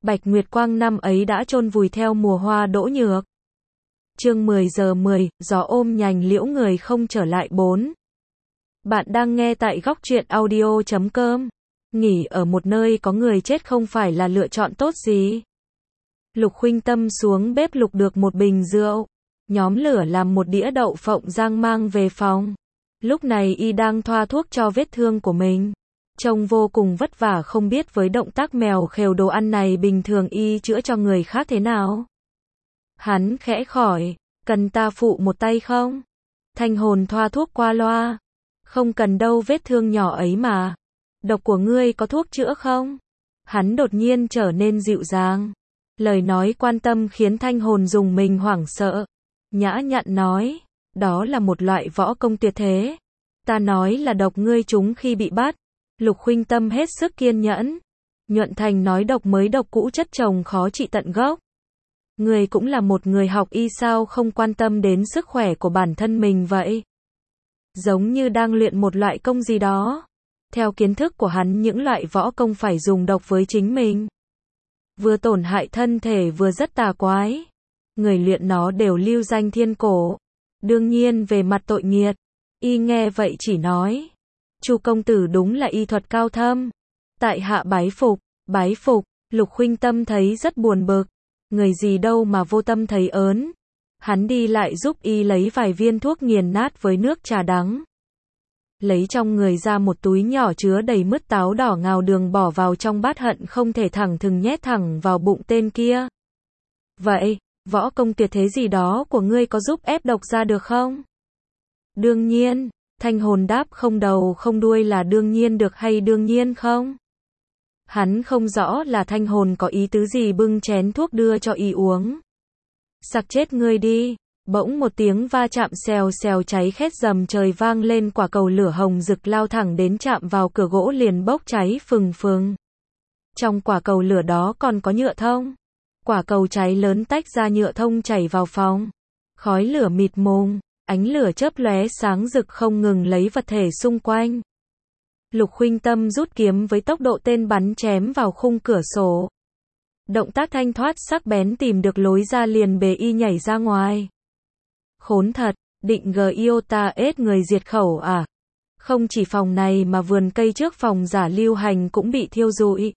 Bạch Nguyệt Quang năm ấy đã chôn vùi theo mùa hoa đỗ nhược. Chương 10 giờ 10, gió ôm nhành liễu người không trở lại 4. Bạn đang nghe tại góc truyện audio.com. Nghỉ ở một nơi có người chết không phải là lựa chọn tốt gì. Lục Khuynh Tâm xuống bếp lục được một bình rượu, nhóm lửa làm một đĩa đậu phộng rang mang về phòng. Lúc này y đang thoa thuốc cho vết thương của mình. Trông vô cùng vất vả, không biết với động tác mèo khều đồ ăn này bình thường y chữa cho người khác thế nào. Hắn khẽ hỏi, cần ta phụ một tay không? Thanh Hồn thoa thuốc qua loa. Không cần đâu, vết thương nhỏ ấy mà. Độc của ngươi có thuốc chữa không? Hắn đột nhiên trở nên dịu dàng. Lời nói quan tâm khiến Thanh Hồn dùng mình hoảng sợ. Nhã nhặn nói, đó là một loại võ công tuyệt thế. Ta nói là độc ngươi trúng khi bị bắt. Lục Khuynh Tâm hết sức kiên nhẫn. Nhuận Thành nói độc mới độc cũ chất chồng khó trị tận gốc. Ngươi cũng là một người học y, sao không quan tâm đến sức khỏe của bản thân mình vậy? Giống như đang luyện một loại công gì đó. Theo kiến thức của hắn, những loại võ công phải dùng độc với chính mình. Vừa tổn hại thân thể vừa rất tà quái. Người luyện nó đều lưu danh thiên cổ. Đương nhiên về mặt tội nghiệt, y nghe vậy chỉ nói, Chu công tử đúng là y thuật cao thâm. Tại hạ bái phục, bái phục. Lục Khuynh Tâm thấy rất buồn bực. Người gì đâu mà vô tâm thấy ớn. Hắn đi lại giúp y lấy vài viên thuốc nghiền nát với nước trà đắng. Lấy trong người ra một túi nhỏ chứa đầy mứt táo đỏ ngào đường, bỏ vào trong bát, hận không thể thẳng thừng nhét thẳng vào bụng tên kia. Vậy, võ công tuyệt thế gì đó của ngươi có giúp ép độc ra được không? Đương nhiên. Thanh Hồn đáp không đầu không đuôi, là đương nhiên được hay đương nhiên không? Hắn không rõ là Thanh Hồn có ý tứ gì, bưng chén thuốc đưa cho y uống. Sặc chết ngươi đi. Bỗng một tiếng va chạm xèo xèo cháy khét rầm trời vang lên, quả cầu lửa hồng rực lao thẳng đến, chạm vào cửa gỗ liền bốc cháy phừng phừng. Trong quả cầu lửa đó còn có nhựa thông. Quả cầu cháy lớn tách ra, nhựa thông chảy vào phòng. Khói lửa mịt mùng, ánh lửa chớp lóe sáng rực không ngừng lấy vật thể xung quanh. Lục Khuynh Tâm rút kiếm với tốc độ tên bắn chém vào khung cửa sổ. Động tác thanh thoát sắc bén, tìm được lối ra liền bế y nhảy ra ngoài. Khốn thật, định giota ết người diệt khẩu à? Không chỉ phòng này mà vườn cây trước phòng Giả Lưu Hành cũng bị thiêu rụi.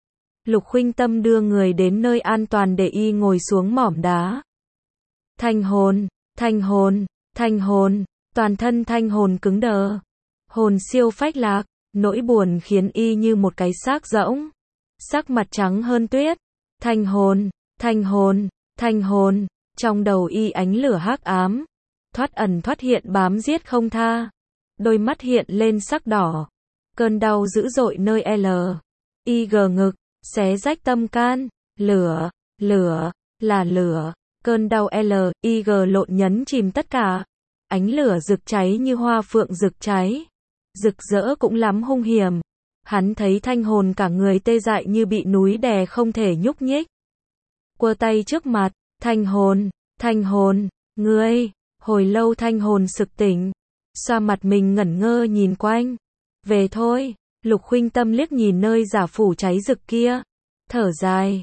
Lục Khuynh Tâm đưa người đến nơi an toàn để y ngồi xuống mỏm đá. Thanh Hồn, Thanh Hồn, Thanh Hồn, toàn thân Thanh Hồn cứng đờ. Hồn siêu phách lạc, nỗi buồn khiến y như một cái xác rỗng. Sắc mặt trắng hơn tuyết. Thanh Hồn, Thanh Hồn, Thanh Hồn. Trong đầu y ánh lửa hắc ám, thoát ẩn thoát hiện bám giết không tha. Đôi mắt hiện lên sắc đỏ. Cơn đau dữ dội nơi Ig ngực, xé rách tâm can. Lửa, lửa, là lửa. Cơn đau Ig lộn nhấn chìm tất cả. Ánh lửa rực cháy như hoa phượng rực cháy. Rực rỡ cũng lắm hung hiểm. Hắn thấy Thanh Hồn cả người tê dại như bị núi đè không thể nhúc nhích. Quơ tay trước mặt, Thanh Hồn, Thanh Hồn, ngươi. Hồi lâu Thanh Hồn sực tỉnh, xoa mặt mình ngẩn ngơ nhìn quanh. Về thôi. Lục Khuynh Tâm liếc nhìn nơi giả phủ cháy rực kia, thở dài,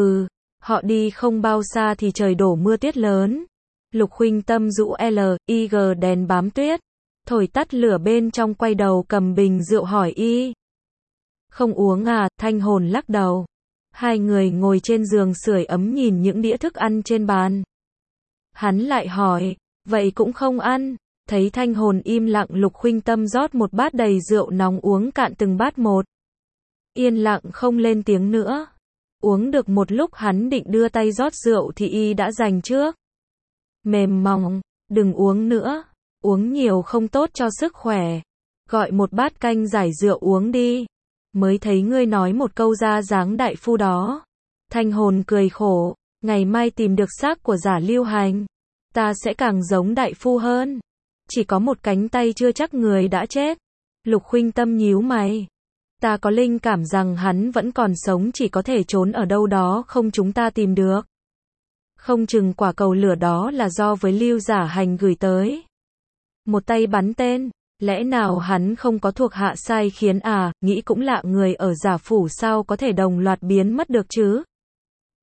họ đi không bao xa thì trời đổ mưa tuyết lớn. Lục Khuynh Tâm rũ Ig đèn bám tuyết, thổi tắt lửa bên trong, quay đầu cầm bình rượu hỏi y. Không uống à? Thanh Hồn lắc đầu. Hai người ngồi trên giường sưởi ấm nhìn những đĩa thức ăn trên bàn. Hắn lại hỏi, vậy cũng không ăn? Thấy Thanh Hồn im lặng, Lục Khuynh Tâm rót một bát đầy rượu nóng uống cạn từng bát một. Yên lặng không lên tiếng nữa. Uống được một lúc hắn định đưa tay rót rượu thì y đã giành trước. Mềm mỏng, đừng uống nữa. Uống nhiều không tốt cho sức khỏe. Gọi một bát canh giải rượu uống đi. Mới thấy ngươi nói một câu ra dáng đại phu đó. Thanh Hồn cười khổ, ngày mai tìm được xác của Giả Lưu Hành, ta sẽ càng giống đại phu hơn. Chỉ có một cánh tay chưa chắc người đã chết. Lục Khuynh Tâm nhíu mày. Ta có linh cảm rằng hắn vẫn còn sống, chỉ có thể trốn ở đâu đó không chúng ta tìm được. Không chừng quả cầu lửa đó là do với Lưu Giả Hành gửi tới. Một tay bắn tên. Lẽ nào hắn không có thuộc hạ sai khiến à? Nghĩ cũng lạ, người ở Giả phủ sao có thể đồng loạt biến mất được chứ?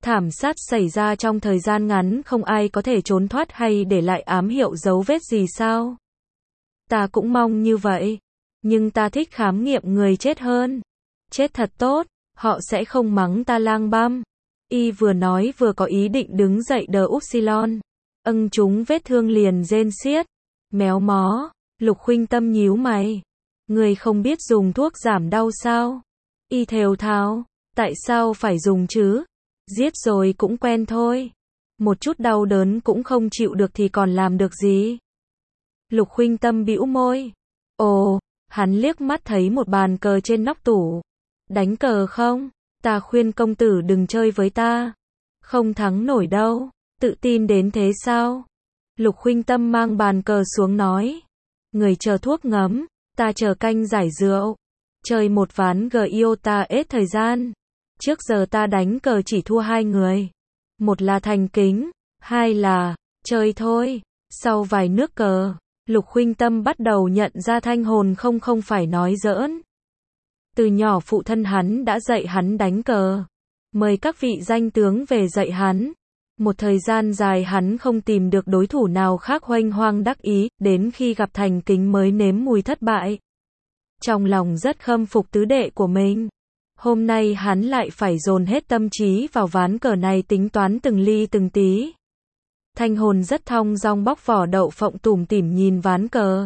Thảm sát xảy ra trong thời gian ngắn không ai có thể trốn thoát hay để lại ám hiệu dấu vết gì sao? Ta cũng mong như vậy. Nhưng ta thích khám nghiệm người chết hơn. Chết thật tốt, họ sẽ không mắng ta lang băm. Y vừa nói vừa có ý định đứng dậy đỡ Upsilon. Chúng vết thương liền rên xiết. Méo mó, Lục Khuynh Tâm nhíu mày. Người không biết dùng thuốc giảm đau sao? Y thều thào, tại sao phải dùng chứ? Giết rồi cũng quen thôi. Một chút đau đớn cũng không chịu được thì còn làm được gì? Lục Khuynh Tâm bĩu môi. Ồ, hắn liếc mắt thấy một bàn cờ trên nóc tủ. Đánh cờ không? Ta khuyên công tử đừng chơi với ta. Không thắng nổi đâu. Tự tin đến thế sao? Lục Khuynh Tâm mang bàn cờ xuống nói. Người chờ thuốc ngấm, ta chờ canh giải rượu. Chơi một ván Giota hết thời gian. Trước giờ ta đánh cờ chỉ thua 2 người. Một là thành kính, 2 là chơi thôi. Sau vài nước cờ, Lục Khuynh Tâm bắt đầu nhận ra Thanh Hồn không phải nói giỡn. Từ nhỏ phụ thân hắn đã dạy hắn đánh cờ. Mời các vị danh tướng về dạy hắn. Một thời gian dài hắn không tìm được đối thủ nào khác huênh hoang đắc ý, đến khi gặp Thành Kính mới nếm mùi thất bại. Trong lòng rất khâm phục tứ đệ của mình. Hôm nay hắn lại phải dồn hết tâm trí vào ván cờ này tính toán từng ly từng tí. Thanh Hồn rất thong dong bóc vỏ đậu phộng tủm tỉm nhìn ván cờ.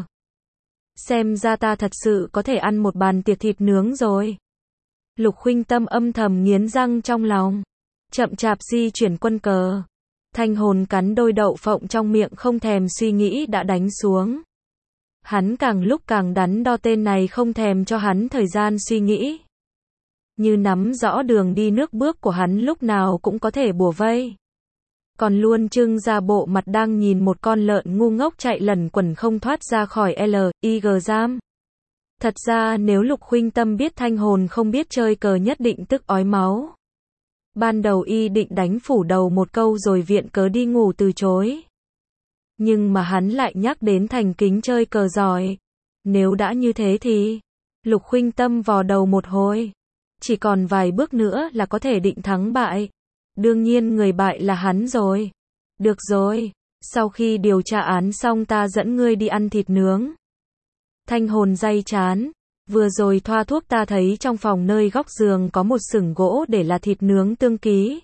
Xem ra ta thật sự có thể ăn một bàn tiệc thịt nướng rồi. Lục Khuynh Tâm âm thầm nghiến răng trong lòng. Chậm chạp di chuyển quân cờ. Thanh Hồn cắn đôi đậu phộng trong miệng không thèm suy nghĩ đã đánh xuống. Hắn càng lúc càng đắn đo tên này không thèm cho hắn thời gian suy nghĩ. Như nắm rõ đường đi nước bước của hắn lúc nào cũng có thể bủa vây. Còn luôn trưng ra bộ mặt đang nhìn một con lợn ngu ngốc chạy lẩn quẩn không thoát ra khỏi L.I.G giam. Thật ra nếu Lục Khuynh Tâm biết Thanh Hồn không biết chơi cờ nhất định tức ói máu. Ban đầu y định đánh phủ đầu một câu rồi viện cớ đi ngủ từ chối. Nhưng mà hắn lại nhắc đến Thành Kính chơi cờ giỏi. Nếu đã như thế thì... Lục Khuynh Tâm vò đầu một hồi. Chỉ còn vài bước nữa là có thể định thắng bại. Đương nhiên người bại là hắn rồi. Được rồi, sau khi điều tra án xong ta dẫn ngươi đi ăn thịt nướng. Thanh Hồn day chán. Vừa rồi thoa thuốc ta thấy trong phòng nơi góc giường có một xửng gỗ để là thịt nướng tương ký.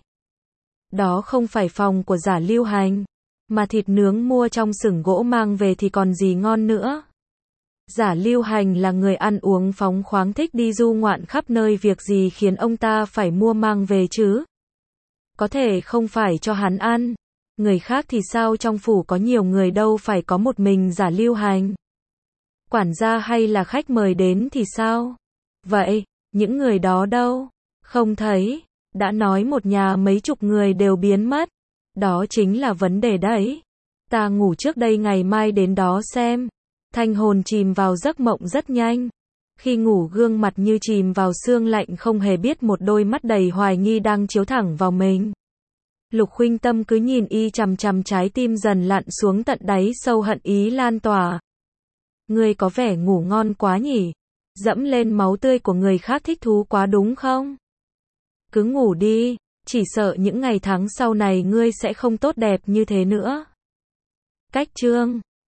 Đó không phải phòng của Giả Lưu Hành, mà thịt nướng mua trong xửng gỗ mang về thì còn gì ngon nữa. Giả Lưu Hành là người ăn uống phóng khoáng thích đi du ngoạn khắp nơi, việc gì khiến ông ta phải mua mang về chứ? Có thể không phải cho hắn ăn. Người khác thì sao, trong phủ có nhiều người đâu phải có một mình Giả Lưu Hành. Quản gia hay là khách mời đến thì sao? Vậy, những người đó đâu? Không thấy. Đã nói một nhà mấy chục người đều biến mất. Đó chính là vấn đề đấy. Ta ngủ trước đây, ngày mai đến đó xem. Thanh Hồn chìm vào giấc mộng rất nhanh. Khi ngủ gương mặt như chìm vào sương lạnh, không hề biết một đôi mắt đầy hoài nghi đang chiếu thẳng vào mình. Lục Khuynh Tâm cứ nhìn y chằm chằm, trái tim dần lặn xuống tận đáy sâu, hận ý lan tỏa. Ngươi có vẻ ngủ ngon quá nhỉ? Dẫm lên máu tươi của người khác thích thú quá đúng không? Cứ ngủ đi, chỉ sợ những ngày tháng sau này ngươi sẽ không tốt đẹp như thế nữa. Cách chương